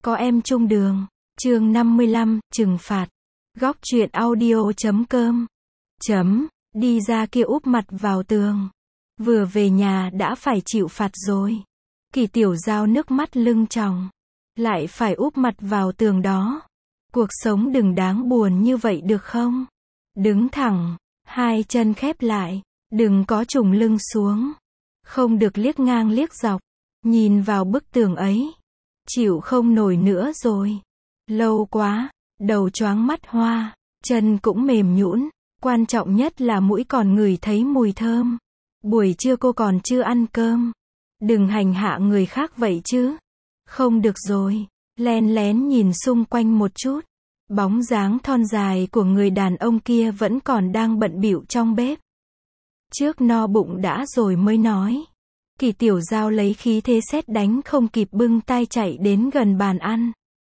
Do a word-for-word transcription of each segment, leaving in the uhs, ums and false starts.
Có em chung đường. Chương năm mươi lăm, trừng phạt. Góc truyện audio chấm com. Chấm, đi ra kia úp mặt vào tường. Vừa về nhà đã phải chịu phạt rồi. Kỳ Tiểu Giao nước mắt lưng tròng. Lại phải úp mặt vào tường đó. Cuộc sống đừng đáng buồn như vậy được không? Đứng thẳng, hai chân khép lại, đừng có trùng lưng xuống. Không được liếc ngang liếc dọc, nhìn vào bức tường ấy. Chịu không nổi nữa rồi. Lâu quá, đầu choáng mắt hoa, chân cũng mềm nhũn, quan trọng nhất là mũi còn ngửi thấy mùi thơm. Buổi trưa cô còn chưa ăn cơm. Đừng hành hạ người khác vậy chứ. Không được rồi. Len lén nhìn xung quanh một chút. Bóng dáng thon dài của người đàn ông kia vẫn còn đang bận bịu trong bếp. Trước no bụng đã rồi mới nói. Kỳ Tiểu Giao lấy khí thế sét đánh không kịp bưng tay chạy đến gần bàn ăn.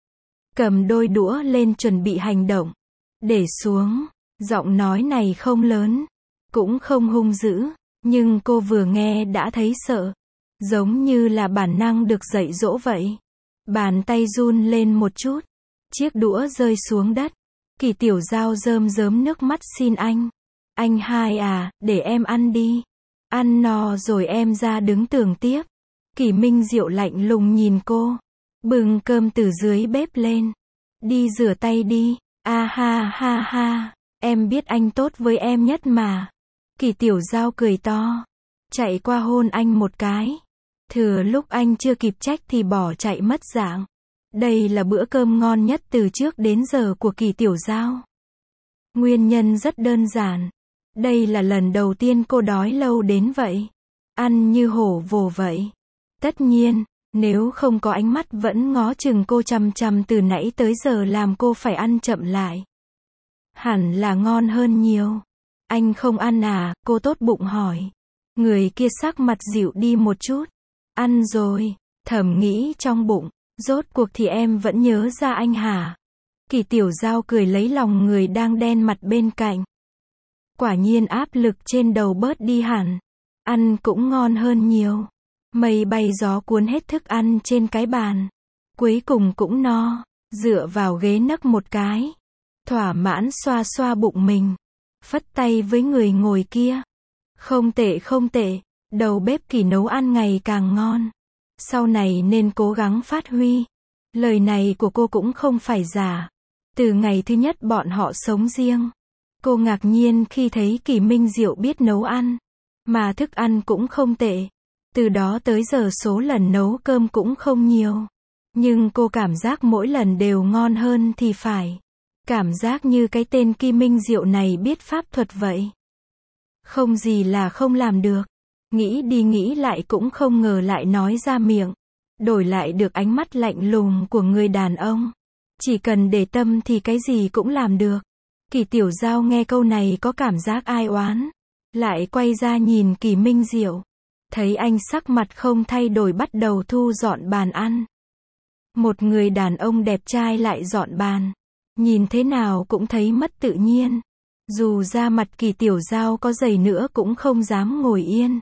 Cầm đôi đũa lên chuẩn bị hành động. Để xuống. Giọng nói này không lớn. Cũng không hung dữ. Nhưng cô vừa nghe đã thấy sợ. Giống như là bản năng được dạy dỗ vậy. Bàn tay run lên một chút. Chiếc đũa rơi xuống đất. Kỳ Tiểu Giao rơm rớm nước mắt xin anh. Anh hai à, để em ăn đi. Ăn no rồi em ra đứng tường tiếp. Kỳ Minh Diệu lạnh lùng nhìn cô. Bưng cơm từ dưới bếp lên. Đi rửa tay đi. A ha ha ha. Em biết anh tốt với em nhất mà. Kỳ Tiểu Giao cười to. Chạy qua hôn anh một cái. Thừa lúc anh chưa kịp trách thì bỏ chạy mất dạng. Đây là bữa cơm ngon nhất từ trước đến giờ của Kỳ Tiểu Giao. Nguyên nhân rất đơn giản. Đây là lần đầu tiên cô đói lâu đến vậy. Ăn như hổ vồ vậy. Tất nhiên, nếu không có ánh mắt vẫn ngó chừng cô chằm chằm từ nãy tới giờ làm cô phải ăn chậm lại. Hẳn là ngon hơn nhiều. Anh không ăn à, cô tốt bụng hỏi. Người kia sắc mặt dịu đi một chút. Ăn rồi, thầm nghĩ trong bụng. Rốt cuộc thì em vẫn nhớ ra anh hả? Kỳ Tiểu Giao cười lấy lòng người đang đen mặt bên cạnh. Quả nhiên áp lực trên đầu bớt đi hẳn. Ăn cũng ngon hơn nhiều. Mây bay gió cuốn hết thức ăn trên cái bàn. Cuối cùng cũng no. Dựa vào ghế nấc một cái. Thỏa mãn xoa xoa bụng mình. Phất tay với người ngồi kia. Không tệ không tệ. Đầu bếp Kỳ nấu ăn ngày càng ngon. Sau này nên cố gắng phát huy. Lời này của cô cũng không phải giả. Từ ngày thứ nhất bọn họ sống riêng. Cô ngạc nhiên khi thấy Kỳ Minh Diệu biết nấu ăn. Mà thức ăn cũng không tệ. Từ đó tới giờ số lần nấu cơm cũng không nhiều. Nhưng cô cảm giác mỗi lần đều ngon hơn thì phải. Cảm giác như cái tên Kỳ Minh Diệu này biết pháp thuật vậy. Không gì là không làm được. Nghĩ đi nghĩ lại cũng không ngờ lại nói ra miệng. Đổi lại được ánh mắt lạnh lùng của người đàn ông. Chỉ cần để tâm thì cái gì cũng làm được. Kỳ Tiểu Giao nghe câu này có cảm giác ai oán. Lại quay ra nhìn Kỳ Minh Diệu. Thấy anh sắc mặt không thay đổi bắt đầu thu dọn bàn ăn. Một người đàn ông đẹp trai lại dọn bàn. Nhìn thế nào cũng thấy mất tự nhiên. Dù da mặt Kỳ Tiểu Giao có dày nữa cũng không dám ngồi yên.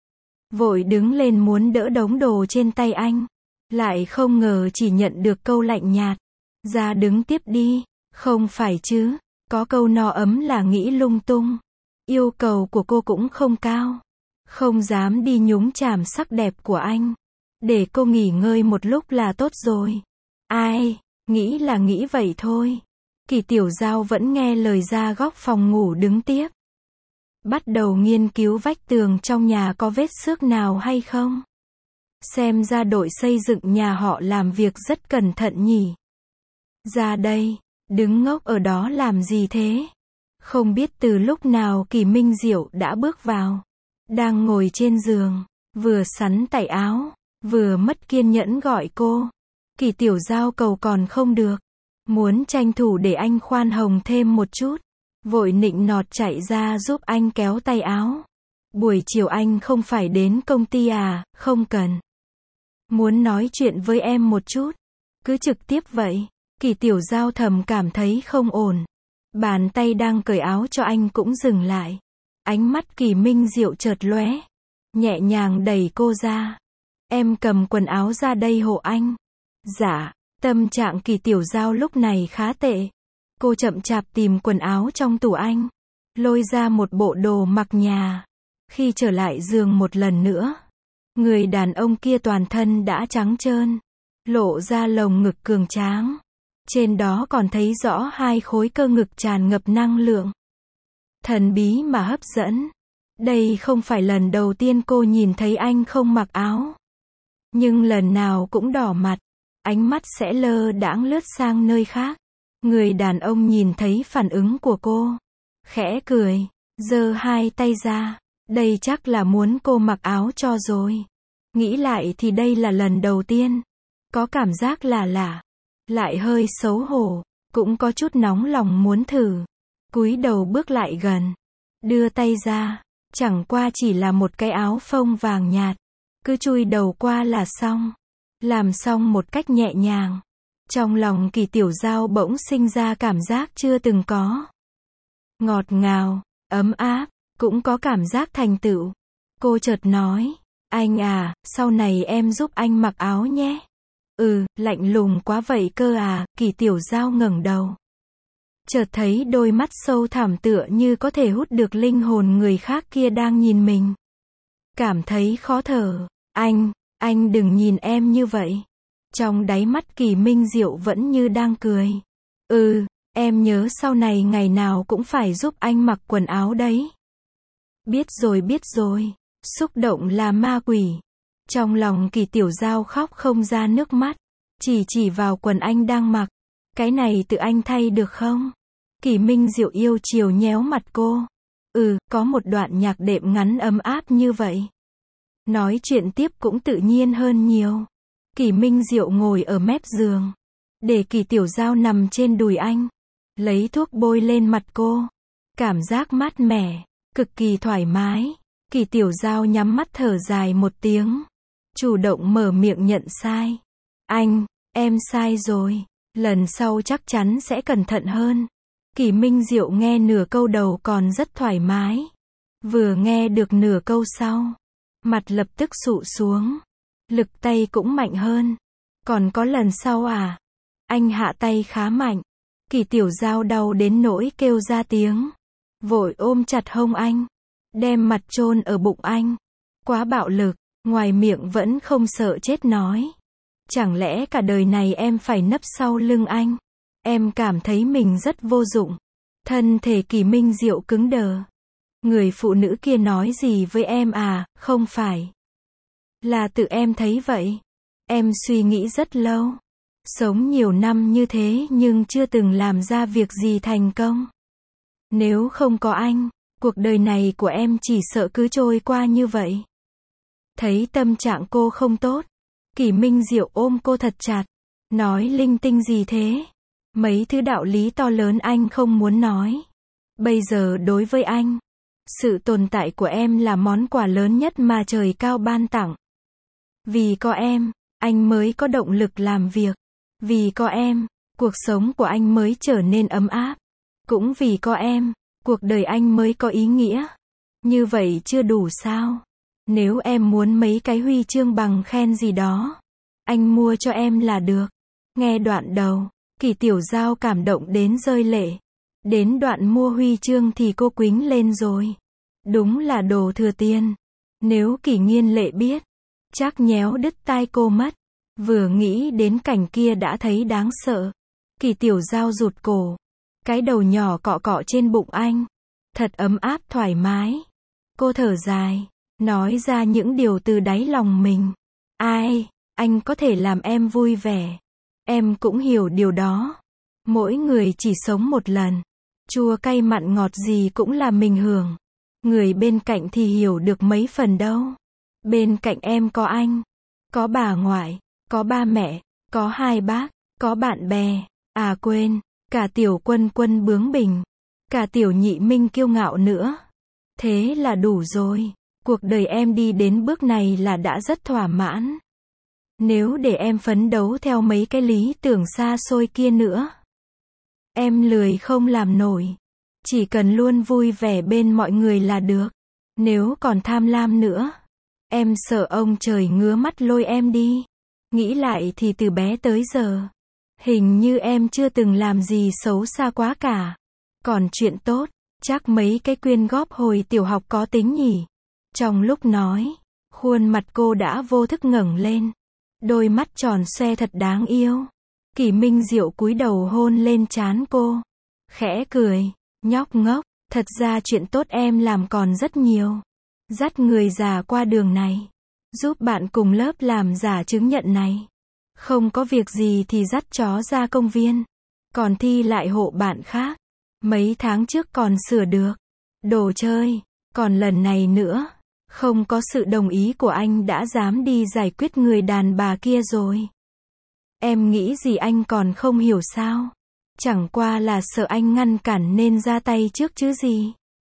Vội đứng lên muốn đỡ đống đồ trên tay anh. Lại không ngờ chỉ nhận được câu lạnh nhạt. Ra đứng tiếp đi. Không phải chứ. Có câu no ấm là nghĩ lung tung. Yêu cầu của cô cũng không cao. Không dám đi nhúng chàm sắc đẹp của anh. Để cô nghỉ ngơi một lúc là tốt rồi. Ai, nghĩ là nghĩ vậy thôi. Kỳ Tiểu Giao vẫn nghe lời ra góc phòng ngủ đứng tiếp. Bắt đầu nghiên cứu vách tường trong nhà có vết xước nào hay không. Xem ra đội xây dựng nhà họ làm việc rất cẩn thận nhỉ. Ra đây, đứng ngốc ở đó làm gì thế? Không biết từ lúc nào Kỳ Minh Diệu đã bước vào. Đang ngồi trên giường, vừa sắn tay áo, vừa mất kiên nhẫn gọi cô. Kỳ Tiểu Giao cầu còn không được. Muốn tranh thủ để anh khoan hồng thêm một chút. Vội nịnh nọt chạy ra giúp anh kéo tay áo. Buổi chiều anh không phải đến công ty à, không cần. Muốn nói chuyện với em một chút. Cứ trực tiếp vậy. Kỳ Tiểu Giao thầm cảm thấy không ổn. Bàn tay đang cởi áo cho anh cũng dừng lại. Ánh mắt Kỳ Minh Diệu chợt lóe. Nhẹ nhàng đẩy cô ra. Em cầm quần áo ra đây hộ anh. Dạ. Tâm trạng Kỳ Tiểu Giao lúc này khá tệ. Cô chậm chạp tìm quần áo trong tủ anh, lôi ra một bộ đồ mặc nhà. Khi trở lại giường một lần nữa, người đàn ông kia toàn thân đã trắng trơn, lộ ra lồng ngực cường tráng. Trên đó còn thấy rõ hai khối cơ ngực tràn ngập năng lượng. Thần bí mà hấp dẫn. Đây không phải lần đầu tiên cô nhìn thấy anh không mặc áo. Nhưng lần nào cũng đỏ mặt, ánh mắt sẽ lơ đãng lướt sang nơi khác. Người đàn ông nhìn thấy phản ứng của cô, khẽ cười, giơ hai tay ra. Đây chắc là muốn cô mặc áo cho rồi. Nghĩ lại thì đây là lần đầu tiên. Có cảm giác là lạ, lại hơi xấu hổ, cũng có chút nóng lòng muốn thử. Cúi đầu bước lại gần, đưa tay ra, chẳng qua chỉ là một cái áo phông vàng nhạt, cứ chui đầu qua là xong. Làm xong một cách nhẹ nhàng, trong lòng Kỳ Tiểu Giao bỗng sinh ra cảm giác chưa từng có. Ngọt ngào, ấm áp, cũng có cảm giác thành tựu. Cô chợt nói, anh à, sau này em giúp anh mặc áo nhé. Ừ, lạnh lùng quá vậy cơ à, Kỳ Tiểu Giao ngẩng đầu. Chợt thấy đôi mắt sâu thẳm tựa như có thể hút được linh hồn người khác kia đang nhìn mình. Cảm thấy khó thở, anh, anh đừng nhìn em như vậy. Trong đáy mắt Kỳ Minh Diệu vẫn như đang cười. Ừ, em nhớ sau này ngày nào cũng phải giúp anh mặc quần áo đấy. Biết rồi biết rồi, xúc động là ma quỷ. Trong lòng Kỳ Tiểu Giao khóc không ra nước mắt, chỉ chỉ vào quần anh đang mặc. Cái này tự anh thay được không? Kỳ Minh Diệu yêu chiều nhéo mặt cô. Ừ, có một đoạn nhạc đệm ngắn ấm áp như vậy. Nói chuyện tiếp cũng tự nhiên hơn nhiều. Kỳ Minh Diệu ngồi ở mép giường, để Kỳ Tiểu Giao nằm trên đùi anh, lấy thuốc bôi lên mặt cô. Cảm giác mát mẻ, cực kỳ thoải mái. Kỳ Tiểu Giao nhắm mắt thở dài một tiếng, chủ động mở miệng nhận sai. Anh, em sai rồi, lần sau chắc chắn sẽ cẩn thận hơn. Kỳ Minh Diệu nghe nửa câu đầu còn rất thoải mái. Vừa nghe được nửa câu sau, mặt lập tức sụ xuống. Lực tay cũng mạnh hơn. Còn có lần sau à? Anh hạ tay khá mạnh. Kỳ Tiểu Giao đau đến nỗi kêu ra tiếng. Vội ôm chặt hông anh, đem mặt chôn ở bụng anh. Quá bạo lực, ngoài miệng vẫn không sợ chết nói. Chẳng lẽ cả đời này em phải nấp sau lưng anh? Em cảm thấy mình rất vô dụng. Thân thể Kỳ Minh Diệu cứng đờ. Người phụ nữ kia nói gì với em à? Không phải. Là tự em thấy vậy. Em suy nghĩ rất lâu. Sống nhiều năm như thế nhưng chưa từng làm ra việc gì thành công. Nếu không có anh, cuộc đời này của em chỉ sợ cứ trôi qua như vậy. Thấy tâm trạng cô không tốt, Kỳ Minh Diệu ôm cô thật chặt. Nói linh tinh gì thế? Mấy thứ đạo lý to lớn anh không muốn nói. Bây giờ đối với anh, sự tồn tại của em là món quà lớn nhất mà trời cao ban tặng. Vì có em, anh mới có động lực làm việc. Vì có em, cuộc sống của anh mới trở nên ấm áp. Cũng vì có em, cuộc đời anh mới có ý nghĩa. Như vậy chưa đủ sao? Nếu em muốn mấy cái huy chương bằng khen gì đó, anh mua cho em là được. Nghe đoạn đầu, Kỳ Tiểu Giao cảm động đến rơi lệ. Đến đoạn mua huy chương thì cô quýnh lên rồi. Đúng là đồ thừa tiền. Nếu Kỳ Nghiên Lệ biết, chắc nhéo đứt tai cô mất. Vừa nghĩ đến cảnh kia đã thấy đáng sợ. Kỳ Tiểu Giao rụt cổ. Cái đầu nhỏ cọ cọ trên bụng anh. Thật ấm áp thoải mái. Cô thở dài, nói ra những điều từ đáy lòng mình. Ai, anh có thể làm em vui vẻ. Em cũng hiểu điều đó. Mỗi người chỉ sống một lần. Chua cay mặn ngọt gì cũng là mình hưởng. Người bên cạnh thì hiểu được mấy phần đâu. Bên cạnh em có anh, có bà ngoại, có ba mẹ, có hai bác, có bạn bè. À quên, cả Tiểu Quân Quân bướng bỉnh, cả Tiểu Nhị Minh kiêu ngạo nữa. Thế là đủ rồi. Cuộc đời em đi đến bước này là đã rất thỏa mãn. Nếu để em phấn đấu theo mấy cái lý tưởng xa xôi kia nữa, em lười không làm nổi. Chỉ cần luôn vui vẻ bên mọi người là được. Nếu còn tham lam nữa, em sợ ông trời ngứa mắt lôi em đi. Nghĩ lại thì từ bé tới giờ, Hình như em chưa từng làm gì xấu xa quá cả. Còn chuyện tốt, chắc mấy cái quyên góp hồi tiểu học có tính nhỉ. Trong lúc nói, khuôn mặt cô đã vô thức ngẩng lên. Đôi mắt tròn xoe thật đáng yêu. Kỷ Minh Diệu cúi đầu hôn lên trán cô. Khẽ cười, nhóc ngốc, thật ra chuyện tốt em làm còn rất nhiều. Dắt người già qua đường này. Giúp bạn cùng lớp làm giả chứng nhận này. Không có việc gì thì dắt chó ra công viên. Còn thi lại hộ bạn khác. Mấy tháng trước còn sửa được. Đồ chơi. Còn lần này nữa. Không có sự đồng ý của anh đã dám đi giải quyết người đàn bà kia rồi. Em nghĩ gì anh còn không hiểu sao? Chẳng qua là sợ anh ngăn cản nên ra tay trước chứ gì.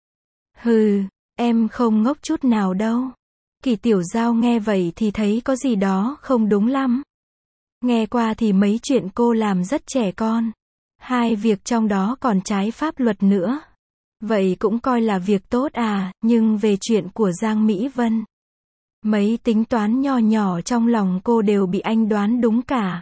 Hừ, em không ngốc chút nào đâu. Kỳ Tiểu Giao nghe vậy thì thấy có gì đó không đúng lắm. Nghe qua thì mấy chuyện cô làm rất trẻ con. Hai việc trong đó còn trái pháp luật nữa. Vậy cũng coi là việc tốt à, nhưng về chuyện của Giang Mỹ Vân. Mấy tính toán nho nhỏ trong lòng cô đều bị anh đoán đúng cả.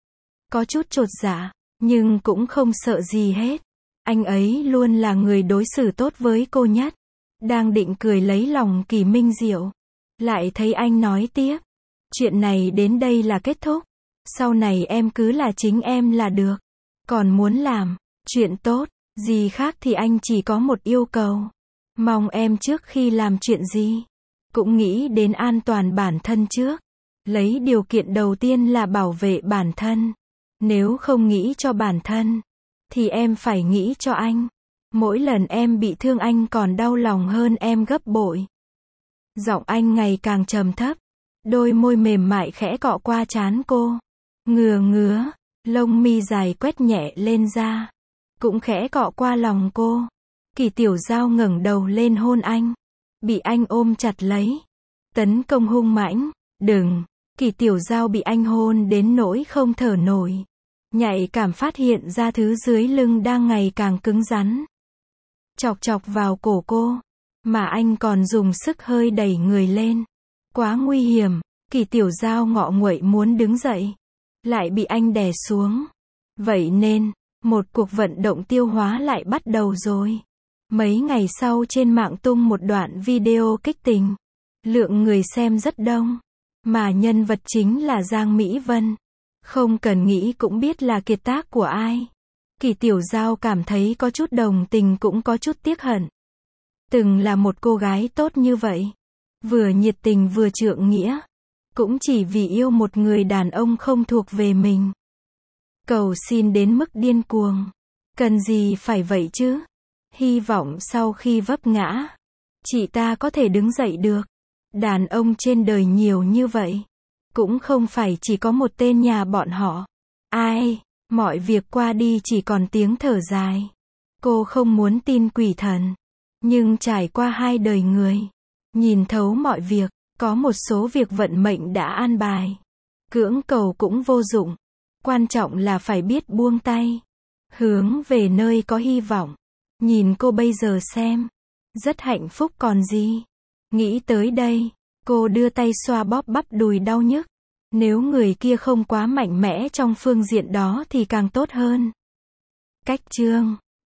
Có chút chột dạ, nhưng cũng không sợ gì hết. Anh ấy luôn là người đối xử tốt với cô nhất. Đang định cười lấy lòng Kỷ Minh Diệu. Lại thấy anh nói tiếp. Chuyện này đến đây là kết thúc. Sau này em cứ là chính em là được. Còn muốn làm chuyện tốt, gì khác thì anh chỉ có một yêu cầu. Mong em trước khi làm chuyện gì, cũng nghĩ đến an toàn bản thân trước. Lấy điều kiện đầu tiên là bảo vệ bản thân. Nếu không nghĩ cho bản thân, thì em phải nghĩ cho anh. Mỗi lần em bị thương anh còn đau lòng hơn em gấp bội. Giọng anh ngày càng trầm thấp. Đôi môi mềm mại khẽ cọ qua trán cô. Ngừa ngứa, lông mi dài quét nhẹ lên da. Cũng khẽ cọ qua lòng cô. Kỳ Tiểu Giao ngẩng đầu lên hôn anh. Bị anh ôm chặt lấy. Tấn công hung mãnh. Đừng. Kỳ Tiểu Giao bị anh hôn đến nỗi không thở nổi. Nhạy cảm phát hiện ra thứ dưới lưng đang ngày càng cứng rắn. Chọc chọc vào cổ cô. Mà anh còn dùng sức hơi đẩy người lên. Quá nguy hiểm. Kỳ Tiểu Giao ngọ nguậy muốn đứng dậy. Lại bị anh đè xuống. Vậy nên, một cuộc vận động tiêu hóa lại bắt đầu rồi. Mấy ngày sau trên mạng tung một đoạn video kích tình. Lượng người xem rất đông. Mà nhân vật chính là Giang Mỹ Vân. Không cần nghĩ cũng biết là kiệt tác của ai. Kỳ Tiểu Giao cảm thấy có chút đồng tình cũng có chút tiếc hận. Từng là một cô gái tốt như vậy. Vừa nhiệt tình vừa trượng nghĩa. Cũng chỉ vì yêu một người đàn ông không thuộc về mình. Cầu xin đến mức điên cuồng. Cần gì phải vậy chứ? Hy vọng sau khi vấp ngã, chị ta có thể đứng dậy được. Đàn ông trên đời nhiều như vậy. Cũng không phải chỉ có một tên nhà bọn họ. Ai, mọi việc qua đi chỉ còn tiếng thở dài. Cô không muốn tin quỷ thần. Nhưng trải qua hai đời người, nhìn thấu mọi việc, có một số việc vận mệnh đã an bài. Cưỡng cầu cũng vô dụng. Quan trọng là phải biết buông tay. Hướng về nơi có hy vọng. Nhìn cô bây giờ xem. Rất hạnh phúc còn gì. Nghĩ tới đây, cô đưa tay xoa bóp bắp đùi đau nhức. Nếu người kia không quá mạnh mẽ trong phương diện đó thì càng tốt hơn. Cách chương